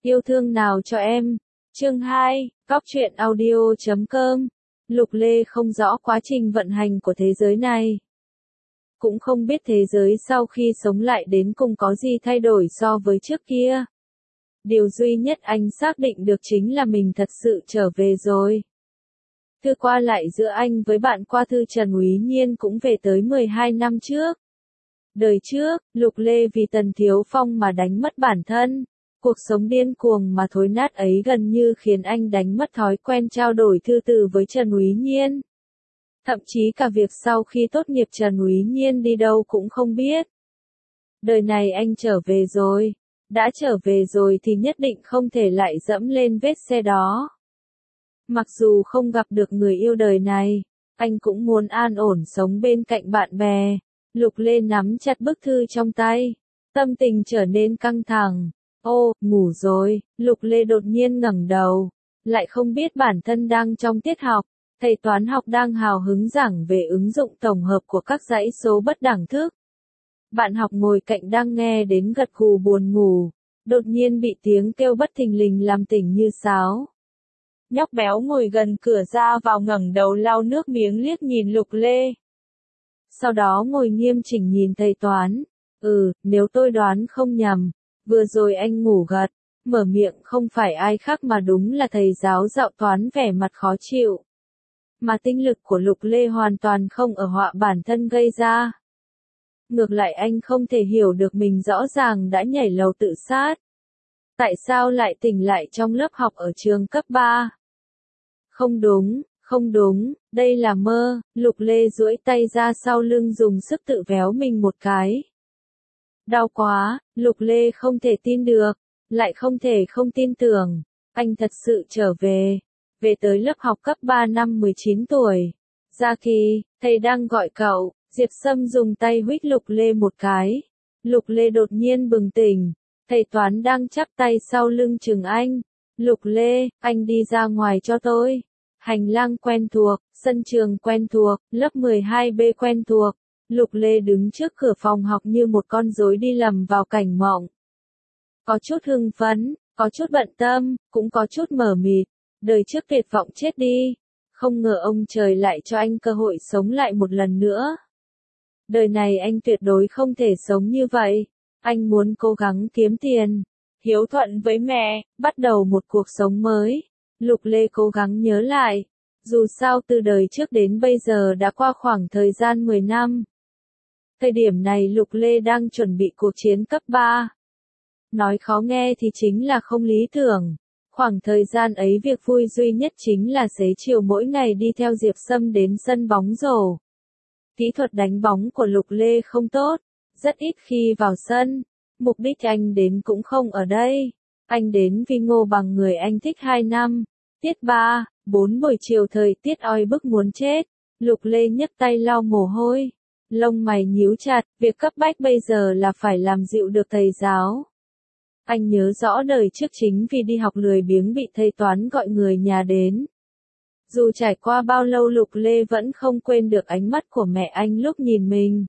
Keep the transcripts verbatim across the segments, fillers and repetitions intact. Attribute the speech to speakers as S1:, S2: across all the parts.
S1: Yêu thương nào cho em. Chương hai, Góc truyện audio chấm com. Lục Lê không rõ quá trình vận hành của thế giới này. Cũng không biết thế giới sau khi sống lại đến cùng có gì thay đổi so với trước kia. Điều duy nhất anh xác định được chính là mình thật sự trở về rồi. Thư qua lại giữa anh với bạn qua thư Trần Úy Nhiên cũng về tới mười hai năm trước. Đời trước, Lục Lê vì Tần Thiếu Phong mà đánh mất bản thân. Cuộc sống điên cuồng mà thối nát ấy gần như khiến anh đánh mất thói quen trao đổi thư từ với Trần Úy Nhiên. Thậm chí cả việc sau khi tốt nghiệp Trần Úy Nhiên đi đâu cũng không biết. Đời này anh trở về rồi. Đã trở về rồi thì nhất định không thể lại dẫm lên vết xe đó. Mặc dù không gặp được người yêu đời này, anh cũng muốn an ổn sống bên cạnh bạn bè. Lục Lê nắm chặt bức thư trong tay. Tâm tình trở nên căng thẳng. Ô, ngủ rồi. Lục Lê đột nhiên ngẩng đầu. Lại không biết bản thân đang trong tiết học. Thầy toán học đang hào hứng giảng về ứng dụng tổng hợp của các dãy số bất đẳng thức. Bạn học ngồi cạnh đang nghe đến gật gù buồn ngủ. Đột nhiên bị tiếng kêu bất thình lình làm tỉnh như sáo. Nhóc béo ngồi gần cửa ra vào ngẩng đầu lau nước miếng liếc nhìn Lục Lê. Sau đó ngồi nghiêm chỉnh nhìn thầy toán. Ừ, nếu tôi đoán không nhầm, vừa rồi anh ngủ gật, mở miệng không phải ai khác mà đúng là thầy giáo dạo toán vẻ mặt khó chịu. Mà tinh lực của Lục Lê hoàn toàn không ở họa bản thân gây ra. Ngược lại anh không thể hiểu được mình rõ ràng đã nhảy lầu tự sát. Tại sao lại tỉnh lại trong lớp học ở trường cấp ba? Không đúng, không đúng, đây là mơ. Lục Lê duỗi tay ra sau lưng dùng sức tự véo mình một cái. Đau quá, Lục Lê không thể tin được, lại không thể không tin tưởng. Anh thật sự trở về. Về tới lớp học cấp ba năm mười chín tuổi. Gia Kỳ, thầy đang gọi cậu. Diệp Sâm dùng tay huých Lục Lê một cái. Lục Lê đột nhiên bừng tỉnh. Thầy toán đang chắp tay sau lưng chừng anh. Lục Lê, anh đi ra ngoài cho tôi. Hành lang quen thuộc, sân trường quen thuộc, lớp mười hai B quen thuộc. Lục Lê đứng trước cửa phòng học như một con rối đi lầm vào cảnh mộng. Có chút hưng phấn, có chút bận tâm, cũng có chút mờ mịt. Đời trước tuyệt vọng chết đi. Không ngờ ông trời lại cho anh cơ hội sống lại một lần nữa. Đời này anh tuyệt đối không thể sống như vậy. Anh muốn cố gắng kiếm tiền, hiếu thuận với mẹ, bắt đầu một cuộc sống mới. Lục Lê cố gắng nhớ lại. Dù sao từ đời trước đến bây giờ đã qua khoảng thời gian mười năm. Thời điểm này Lục Lê đang chuẩn bị cuộc chiến cấp ba. Nói khó nghe thì chính là không lý tưởng. Khoảng thời gian ấy việc vui duy nhất chính là xế chiều mỗi ngày đi theo Diệp Sâm đến sân bóng rổ. Kỹ thuật đánh bóng của Lục Lê không tốt, rất ít khi vào sân. Mục đích anh đến cũng không ở đây. Anh đến vì Ngô Bằng người anh thích hai năm. Tiết ba, bốn buổi chiều thời tiết oi bức muốn chết. Lục Lê nhấc tay lau mồ hôi. Lông mày nhíu chặt, việc cấp bách bây giờ là phải làm dịu được thầy giáo. Anh nhớ rõ đời trước chính vì đi học lười biếng bị thầy toán gọi người nhà đến. Dù trải qua bao lâu Lục Lê vẫn không quên được ánh mắt của mẹ anh lúc nhìn mình.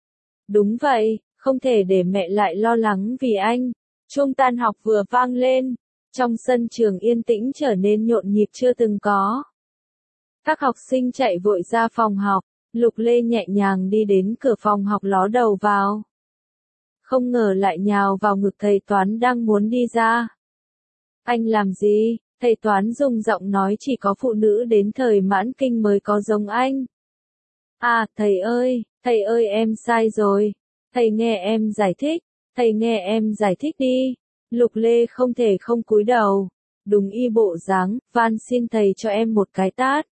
S1: Đúng vậy, không thể để mẹ lại lo lắng vì anh. Chuông tan học vừa vang lên. Trong sân trường yên tĩnh trở nên nhộn nhịp chưa từng có. Các học sinh chạy vội ra phòng học. Lục Lê nhẹ nhàng đi đến cửa phòng học ló đầu vào. Không ngờ lại nhào vào ngực thầy toán đang muốn đi ra. Anh làm gì? Thầy toán dùng giọng nói chỉ có phụ nữ đến thời mãn kinh mới có giống anh. À, thầy ơi, thầy ơi em sai rồi. Thầy nghe em giải thích, thầy nghe em giải thích đi. Lục Lê không thể không cúi đầu. Đúng y bộ dáng, van xin thầy cho em một cái tát.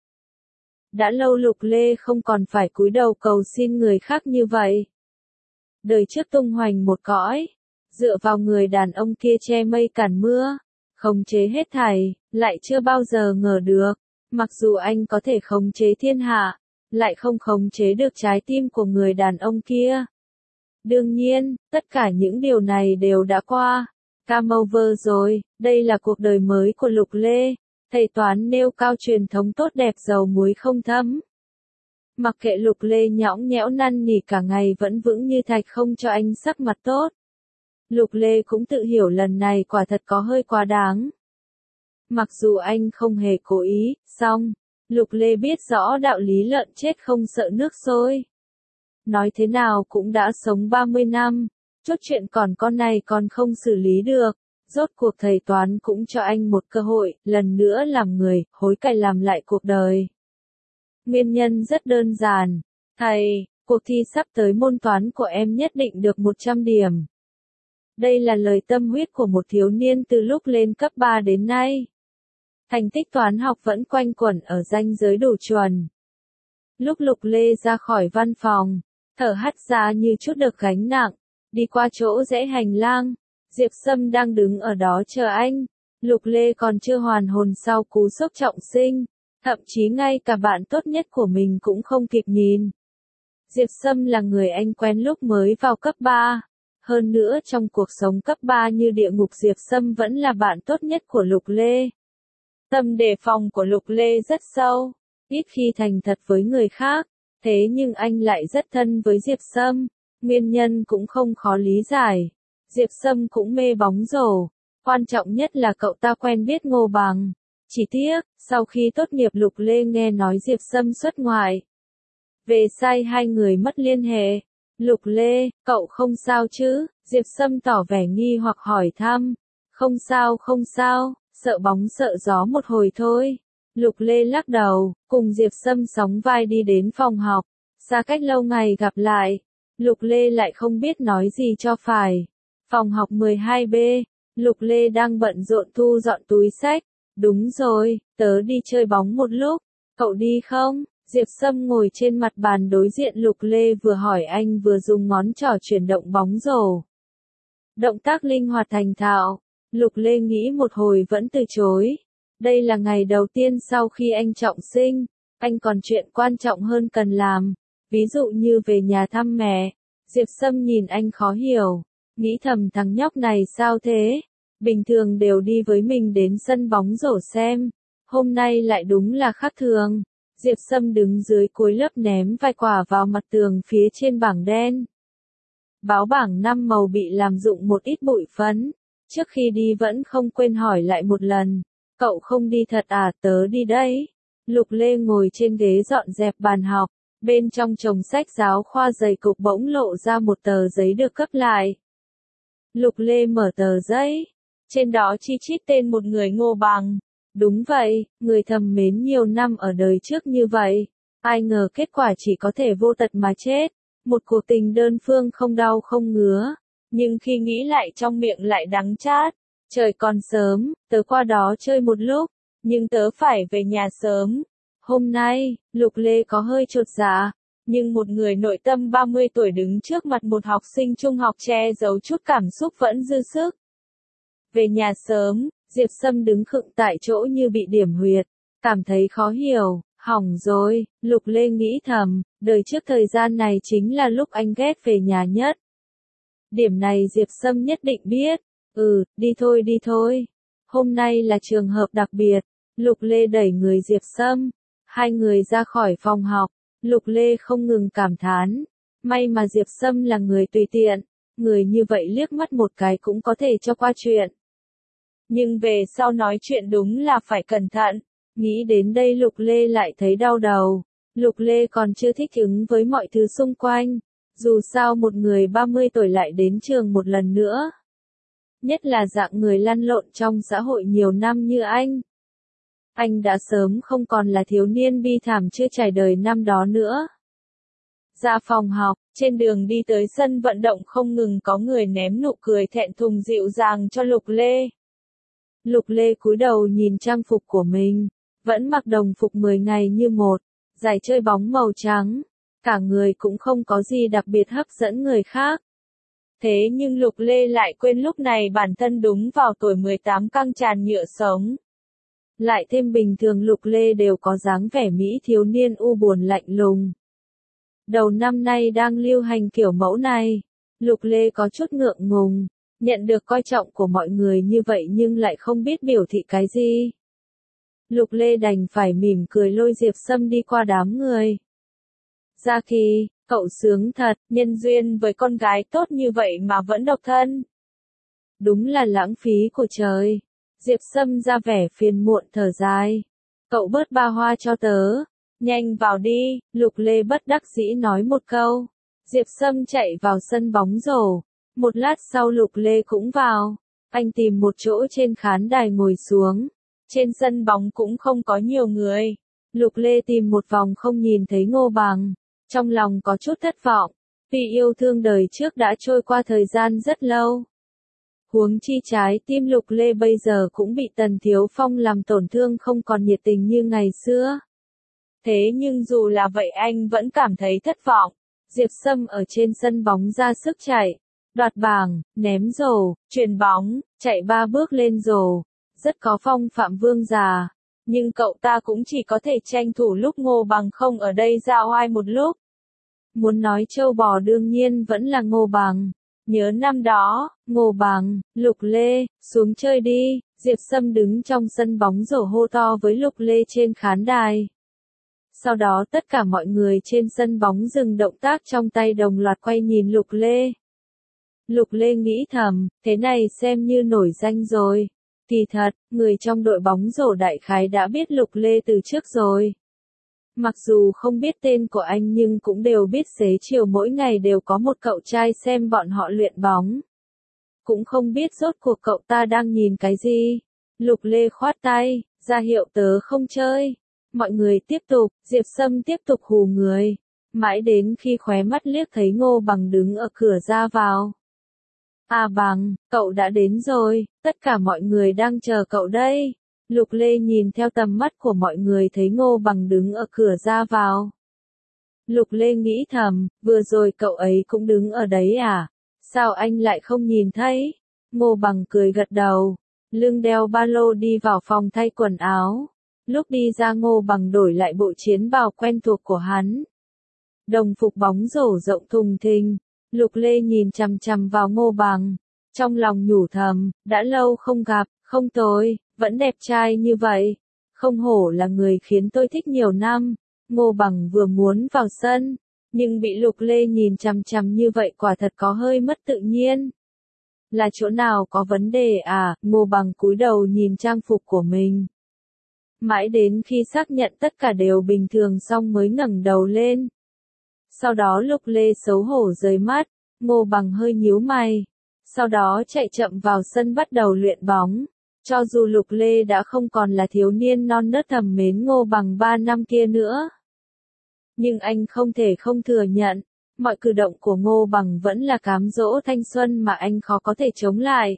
S1: Đã lâu Lục Lê không còn phải cúi đầu cầu xin người khác như vậy. Đời trước tung hoành một cõi, dựa vào người đàn ông kia che mây cản mưa, khống chế hết thảy, lại chưa bao giờ ngờ được, mặc dù anh có thể khống chế thiên hạ, lại không khống chế được trái tim của người đàn ông kia. Đương nhiên, tất cả những điều này đều đã qua. Game over rồi, đây là cuộc đời mới của Lục Lê. Thầy toán nêu cao truyền thống tốt đẹp dầu muối không thấm. Mặc kệ Lục Lê nhõng nhẽo năn nỉ cả ngày vẫn vững như thạch không cho anh sắc mặt tốt. Lục Lê cũng tự hiểu lần này quả thật có hơi quá đáng. Mặc dù anh không hề cố ý, song, Lục Lê biết rõ đạo lý lợn chết không sợ nước sôi. Nói thế nào cũng đã sống ba mươi năm, chốt chuyện còn con này còn không xử lý được. Rốt cuộc thầy toán cũng cho anh một cơ hội, lần nữa làm người, hối cải làm lại cuộc đời. Nguyên nhân rất đơn giản. Thầy, cuộc thi sắp tới môn toán của em nhất định được một trăm điểm. Đây là lời tâm huyết của một thiếu niên từ lúc lên cấp ba đến nay. Thành tích toán học vẫn quanh quẩn ở ranh giới đủ chuẩn. Lúc Lục Lê ra khỏi văn phòng, thở hắt ra như chút được gánh nặng, đi qua chỗ rẽ hành lang, Diệp Sâm đang đứng ở đó chờ anh. Lục Lê còn chưa hoàn hồn sau cú sốc trọng sinh, thậm chí ngay cả bạn tốt nhất của mình cũng không kịp nhìn. Diệp Sâm là người anh quen lúc mới vào cấp ba. Hơn nữa trong cuộc sống cấp ba như địa ngục, Diệp Sâm vẫn là bạn tốt nhất của Lục Lê. Tâm đề phòng của Lục Lê rất sâu, ít khi thành thật với người khác, thế nhưng anh lại rất thân với Diệp Sâm, nguyên nhân cũng không khó lý giải. Diệp Sâm cũng mê bóng rổ, quan trọng nhất là cậu ta quen biết Ngô Bằng. Chỉ tiếc, sau khi tốt nghiệp Lục Lê nghe nói Diệp Sâm xuất ngoại. Về sai hai người mất liên hệ. Lục Lê, cậu không sao chứ? Diệp Sâm tỏ vẻ nghi hoặc hỏi thăm. Không sao không sao, sợ bóng sợ gió một hồi thôi. Lục Lê lắc đầu, cùng Diệp Sâm sóng vai đi đến phòng học. Xa cách lâu ngày gặp lại, Lục Lê lại không biết nói gì cho phải. Phòng học mười hai B, Lục Lê đang bận rộn thu dọn túi xách. Đúng rồi, tớ đi chơi bóng một lúc, cậu đi không? Diệp Sâm ngồi trên mặt bàn đối diện Lục Lê, vừa hỏi anh vừa dùng ngón trỏ chuyển động bóng rổ. Động tác linh hoạt thành thạo, Lục Lê nghĩ một hồi vẫn từ chối. Đây là ngày đầu tiên sau khi anh trọng sinh, anh còn chuyện quan trọng hơn cần làm, ví dụ như về nhà thăm mẹ. Diệp Sâm nhìn anh khó hiểu, nghĩ thầm thằng nhóc này sao thế? Bình thường đều đi với mình đến sân bóng rổ xem, hôm nay lại đúng là khác thường. Diệp Sâm đứng dưới cuối lớp ném vài quả vào mặt tường phía trên bảng đen. Báo bảng năm màu bị làm rụng một ít bụi phấn. Trước khi đi vẫn không quên hỏi lại một lần. Cậu không đi thật à? Tớ đi đấy. Lục Lê ngồi trên ghế dọn dẹp bàn học. Bên trong chồng sách giáo khoa dày cục bỗng lộ ra một tờ giấy được cấp lại. Lục Lê mở tờ giấy. Trên đó chi chít tên một người Ngô Bằng. Đúng vậy, người thầm mến nhiều năm ở đời trước như vậy. Ai ngờ kết quả chỉ có thể vô tật mà chết. Một cuộc tình đơn phương không đau không ngứa. Nhưng khi nghĩ lại trong miệng lại đắng chát. Trời còn sớm, tớ qua đó chơi một lúc. Nhưng tớ phải về nhà sớm. Hôm nay, Lục Lê có hơi chột dạ. Nhưng một người nội tâm ba mươi tuổi đứng trước mặt một học sinh trung học che giấu chút cảm xúc vẫn dư sức. Về nhà sớm, Diệp Sâm đứng khựng tại chỗ như bị điểm huyệt, cảm thấy khó hiểu, hỏng rồi, Lục Lê nghĩ thầm, đời trước thời gian này chính là lúc anh ghét về nhà nhất. Điểm này Diệp Sâm nhất định biết, ừ, đi thôi đi thôi, hôm nay là trường hợp đặc biệt, Lục Lê đẩy người Diệp Sâm, hai người ra khỏi phòng học, Lục Lê không ngừng cảm thán, may mà Diệp Sâm là người tùy tiện, người như vậy liếc mắt một cái cũng có thể cho qua chuyện. Nhưng về sau nói chuyện đúng là phải cẩn thận. Nghĩ đến đây Lục Lê lại thấy đau đầu. Lục Lê còn chưa thích ứng với mọi thứ xung quanh. Dù sao một người ba mươi tuổi lại đến trường một lần nữa. Nhất là dạng người lăn lộn trong xã hội nhiều năm như anh. Anh đã sớm không còn là thiếu niên bi thảm chưa trải đời năm đó nữa. Ra phòng học, trên đường đi tới sân vận động không ngừng có người ném nụ cười thẹn thùng dịu dàng cho Lục Lê. Lục Lê cúi đầu nhìn trang phục của mình, vẫn mặc đồng phục mười ngày như một, giày chơi bóng màu trắng, cả người cũng không có gì đặc biệt hấp dẫn người khác. Thế nhưng Lục Lê lại quên lúc này bản thân đúng vào tuổi mười tám căng tràn nhựa sống. Lại thêm bình thường Lục Lê đều có dáng vẻ mỹ thiếu niên u buồn lạnh lùng. Đầu năm nay đang lưu hành kiểu mẫu này, Lục Lê có chút ngượng ngùng. Nhận được coi trọng của mọi người như vậy nhưng lại không biết biểu thị cái gì. Lục Lê đành phải mỉm cười lôi Diệp Sâm đi qua đám người. Gia Kỳ, cậu sướng thật, nhân duyên với con gái tốt như vậy mà vẫn độc thân. Đúng là lãng phí của trời. Diệp Sâm ra vẻ phiền muộn thở dài. Cậu bớt ba hoa cho tớ. Nhanh vào đi, Lục Lê bất đắc dĩ nói một câu. Diệp Sâm chạy vào sân bóng rổ. Một lát sau Lục Lê cũng vào. Anh tìm một chỗ trên khán đài ngồi xuống. Trên sân bóng cũng không có nhiều người. Lục Lê tìm một vòng không nhìn thấy Ngô Bằng. Trong lòng có chút thất vọng. Vì yêu thương đời trước đã trôi qua thời gian rất lâu. Huống chi trái tim Lục Lê bây giờ cũng bị Tần Thiếu Phong làm tổn thương không còn nhiệt tình như ngày xưa. Thế nhưng dù là vậy anh vẫn cảm thấy thất vọng. Diệp Sâm ở trên sân bóng ra sức chạy, đoạt bảng, ném rổ, chuyền bóng, chạy ba bước lên rổ. Rất có phong phạm vương già. Nhưng cậu ta cũng chỉ có thể tranh thủ lúc Ngô Bằng không ở đây ra oai một lúc. Muốn nói trâu bò đương nhiên vẫn là Ngô Bằng. Nhớ năm đó, Ngô Bằng, Lục Lê, xuống chơi đi. Diệp Sâm đứng trong sân bóng rổ hô to với Lục Lê trên khán đài. Sau đó tất cả mọi người trên sân bóng dừng động tác trong tay đồng loạt quay nhìn Lục Lê. Lục Lê nghĩ thầm, thế này xem như nổi danh rồi. Kỳ thật, người trong đội bóng rổ đại khái đã biết Lục Lê từ trước rồi. Mặc dù không biết tên của anh nhưng cũng đều biết xế chiều mỗi ngày đều có một cậu trai xem bọn họ luyện bóng. Cũng không biết rốt cuộc cậu ta đang nhìn cái gì. Lục Lê khoát tay, ra hiệu tớ không chơi. Mọi người tiếp tục, Diệp Sâm tiếp tục hù người. Mãi đến khi khóe mắt liếc thấy Ngô Bằng đứng ở cửa ra vào. À Bằng, cậu đã đến rồi, tất cả mọi người đang chờ cậu đây. Lục Lê nhìn theo tầm mắt của mọi người thấy Ngô Bằng đứng ở cửa ra vào. Lục Lê nghĩ thầm, vừa rồi cậu ấy cũng đứng ở đấy à? Sao anh lại không nhìn thấy? Ngô Bằng cười gật đầu, lưng đeo ba lô đi vào phòng thay quần áo. Lúc đi ra Ngô Bằng đổi lại bộ chiến bào quen thuộc của hắn. Đồng phục bóng rổ rộng thùng thình. Lục Lê nhìn chằm chằm vào Ngô Bằng. Trong lòng nhủ thầm, đã lâu không gặp, không tồi, vẫn đẹp trai như vậy. Không hổ là người khiến tôi thích nhiều năm. Ngô Bằng vừa muốn vào sân, nhưng bị Lục Lê nhìn chằm chằm như vậy quả thật có hơi mất tự nhiên. Là chỗ nào có vấn đề à? Ngô Bằng cúi đầu nhìn trang phục của mình. Mãi đến khi xác nhận tất cả đều bình thường xong mới ngẩng đầu lên. Sau đó Lục Lê xấu hổ rời mắt, Ngô Bằng hơi nhíu mày. Sau đó chạy chậm vào sân bắt đầu luyện bóng. Cho dù Lục Lê đã không còn là thiếu niên non nớt thầm mến Ngô Bằng ba năm kia nữa. Nhưng anh không thể không thừa nhận, mọi cử động của Ngô Bằng vẫn là cám dỗ thanh xuân mà anh khó có thể chống lại.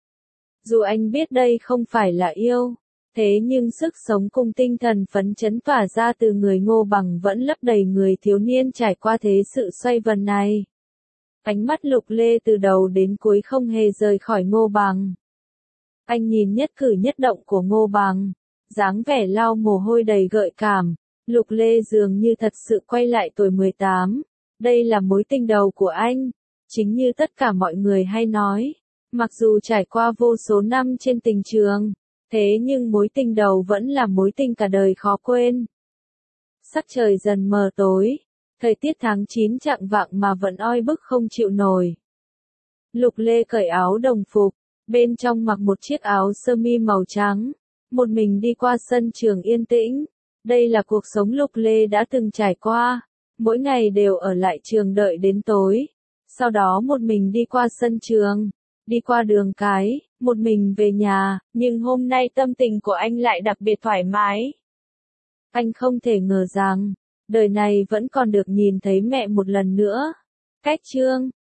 S1: Dù anh biết đây không phải là yêu, thế nhưng sức sống cùng tinh thần phấn chấn tỏa ra từ người Ngô Bằng vẫn lấp đầy người thiếu niên trải qua thế sự xoay vần này. Ánh mắt Lục Lê từ đầu đến cuối không hề rời khỏi Ngô Bằng. Anh nhìn nhất cử nhất động của Ngô Bằng, dáng vẻ lau mồ hôi đầy gợi cảm. Lục Lê dường như thật sự quay lại tuổi mười tám. Đây là mối tình đầu của anh. Chính như tất cả mọi người hay nói, mặc dù trải qua vô số năm trên tình trường, thế nhưng mối tình đầu vẫn là mối tình cả đời khó quên. Sắc trời dần mờ tối, thời tiết tháng chín chạng vạng mà vẫn oi bức không chịu nổi. Lục Lê cởi áo đồng phục, bên trong mặc một chiếc áo sơ mi màu trắng, một mình đi qua sân trường yên tĩnh. Đây là cuộc sống Lục Lê đã từng trải qua, mỗi ngày đều ở lại trường đợi đến tối. Sau đó một mình đi qua sân trường, đi qua đường cái, một mình về nhà, nhưng hôm nay tâm tình của anh lại đặc biệt thoải mái. Anh không thể ngờ rằng, đời này vẫn còn được nhìn thấy mẹ một lần nữa. Cách chương